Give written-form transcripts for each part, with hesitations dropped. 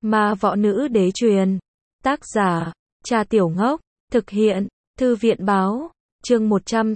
Ma võ nữ đế truyền. Tác giả, Trà Tiểu Ngốc. Thực hiện, Thư viện báo. Chương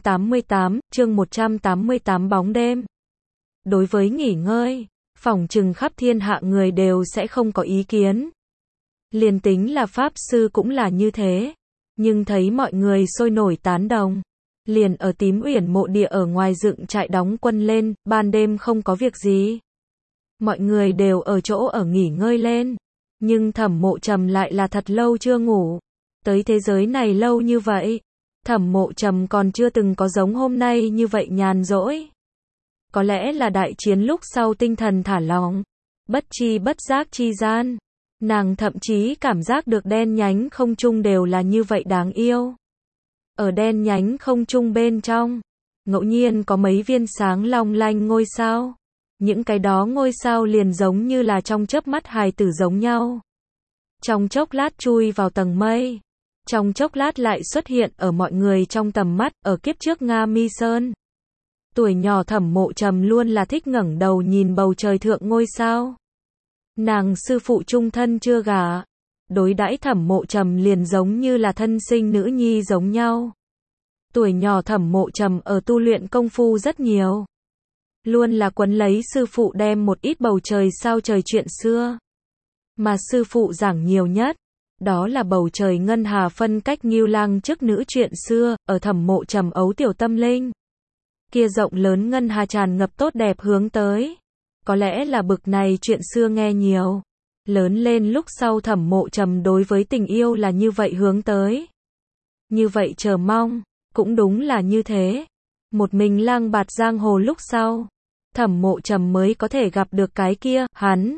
188 bóng đêm. Đối với nghỉ ngơi, phỏng chừng khắp thiên hạ người đều sẽ không có ý kiến. Liền tính là Pháp Sư cũng là như thế. Nhưng thấy mọi người sôi nổi tán đồng. Liền ở Tím Uyển mộ địa ở ngoài dựng trại đóng quân lên, ban đêm không có việc gì. Mọi người đều ở chỗ ở nghỉ ngơi lên. Nhưng Thẩm Mộ Trầm lại là thật lâu chưa ngủ. Tới thế giới này lâu như vậy, Thẩm Mộ Trầm còn chưa từng có giống hôm nay như vậy nhàn rỗi. Có lẽ là đại chiến lúc sau tinh thần thả lỏng, bất chi bất giác chi gian, nàng thậm chí cảm giác được đen nhánh không trung đều là như vậy đáng yêu. Ở đen nhánh không trung bên trong, ngẫu nhiên có mấy viên sáng long lanh ngôi sao. Những cái đó ngôi sao liền giống như là trong chớp mắt hài tử giống nhau. Trong chốc lát chui vào tầng mây, trong chốc lát lại xuất hiện ở mọi người trong tầm mắt, ở kiếp trước Nga Mi Sơn. Tuổi nhỏ Thẩm Mộ Trầm luôn là thích ngẩng đầu nhìn bầu trời thượng ngôi sao. Nàng sư phụ chung thân chưa gả, đối đãi Thẩm Mộ Trầm liền giống như là thân sinh nữ nhi giống nhau. Tuổi nhỏ Thẩm Mộ Trầm ở tu luyện công phu rất nhiều. Luôn là quấn lấy sư phụ đem một ít bầu trời sao trời chuyện xưa. Mà sư phụ giảng nhiều nhất, đó là bầu trời ngân hà phân cách nghiêu lang chức nữ chuyện xưa, ở Thẩm Mộ Trầm ấu tiểu tâm linh. Kia rộng lớn ngân hà tràn ngập tốt đẹp hướng tới. Có lẽ là bực này chuyện xưa nghe nhiều. Lớn lên lúc sau Thẩm Mộ Trầm đối với tình yêu là như vậy hướng tới. Như vậy chờ mong, cũng đúng là như thế. Một mình lang bạt giang hồ lúc sau, Thẩm Mộ Trầm mới có thể gặp được cái kia, hắn.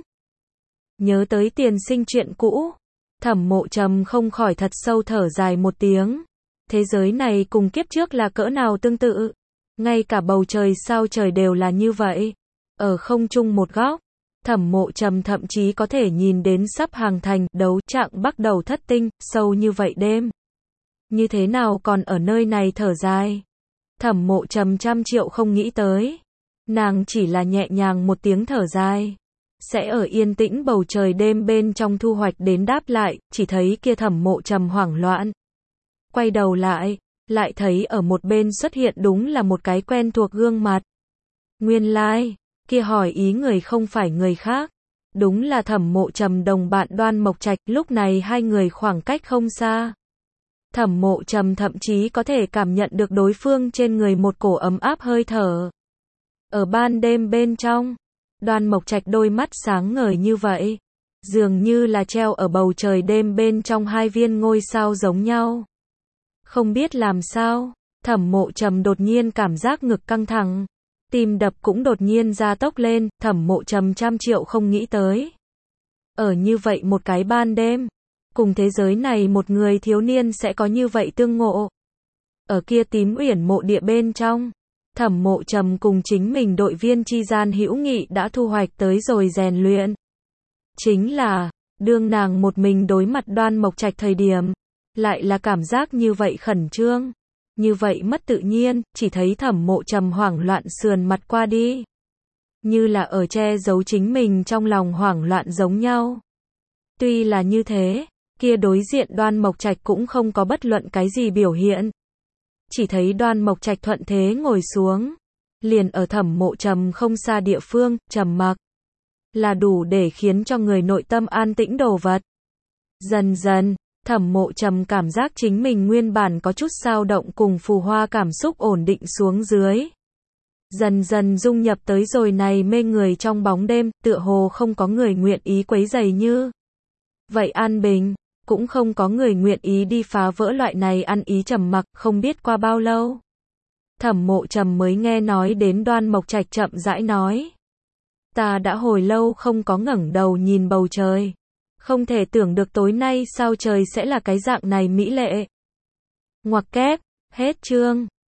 Nhớ tới tiền sinh chuyện cũ, Thẩm Mộ Trầm không khỏi thật sâu thở dài một tiếng. Thế giới này cùng kiếp trước là cỡ nào tương tự. Ngay cả bầu trời sao trời đều là như vậy. Ở không trung một góc, Thẩm Mộ Trầm thậm chí có thể nhìn đến sắp hàng thành đấu trạng bắt đầu thất tinh, sâu như vậy đêm. Như thế nào còn ở nơi này thở dài? Thẩm Mộ Trầm trăm triệu không nghĩ tới. Nàng chỉ là nhẹ nhàng một tiếng thở dài. Sẽ ở yên tĩnh bầu trời đêm bên trong thu hoạch đến đáp lại, chỉ thấy kia Thẩm Mộ Trầm hoảng loạn. Quay đầu lại thấy ở một bên xuất hiện đúng là một cái quen thuộc gương mặt. Nguyên lai, kia hỏi ý người không phải người khác. Đúng là Thẩm Mộ Trầm đồng bạn Đoan Mộc Trạch, lúc này hai người khoảng cách không xa. Thẩm Mộ Trầm thậm chí có thể cảm nhận được đối phương trên người một cổ ấm áp hơi thở. Ở ban đêm bên trong, Đoan Mộc Trạch đôi mắt sáng ngời như vậy, dường như là treo ở bầu trời đêm bên trong hai viên ngôi sao giống nhau. Không biết làm sao, Thẩm Mộ Trầm đột nhiên cảm giác ngực căng thẳng, tim đập cũng đột nhiên gia tốc lên, Thẩm Mộ Trầm trăm triệu không nghĩ tới. Ở như vậy một cái ban đêm, cùng thế giới này một người thiếu niên sẽ có như vậy tương ngộ. Ở kia Tím Uyển mộ địa bên trong, Thẩm Mộ Trầm cùng chính mình đội viên chi gian hữu nghị đã thu hoạch tới rồi rèn luyện. Chính là, đương nàng một mình đối mặt Đoan Mộc Trạch thời điểm, lại là cảm giác như vậy khẩn trương, như vậy mất tự nhiên, chỉ thấy Thẩm Mộ Trầm hoảng loạn sườn mặt qua đi. Như là ở che giấu chính mình trong lòng hoảng loạn giống nhau. Tuy là như thế, kia đối diện Đoan Mộc Trạch cũng không có bất luận cái gì biểu hiện. Chỉ thấy Đoan Mộc Trạch thuận thế ngồi xuống, liền ở Thẩm Mộ Trầm không xa địa phương, trầm mặc. Là đủ để khiến cho người nội tâm an tĩnh đồ vật. Dần dần, Thẩm Mộ Trầm cảm giác chính mình nguyên bản có chút dao động cùng phù hoa cảm xúc ổn định xuống dưới. Dần dần dung nhập tới rồi này mê người trong bóng đêm, tựa hồ không có người nguyện ý quấy rầy như vậy an bình, cũng không có người nguyện ý đi phá vỡ loại này ăn ý trầm mặc, không biết qua bao lâu. Thẩm Mộ Trầm mới nghe nói đến Đoan Mộc Trạch chậm rãi nói. Ta đã hồi lâu không có ngẩng đầu nhìn bầu trời. Không thể tưởng được tối nay sao trời sẽ là cái dạng này mỹ lệ. Ngoặc kép, hết chương.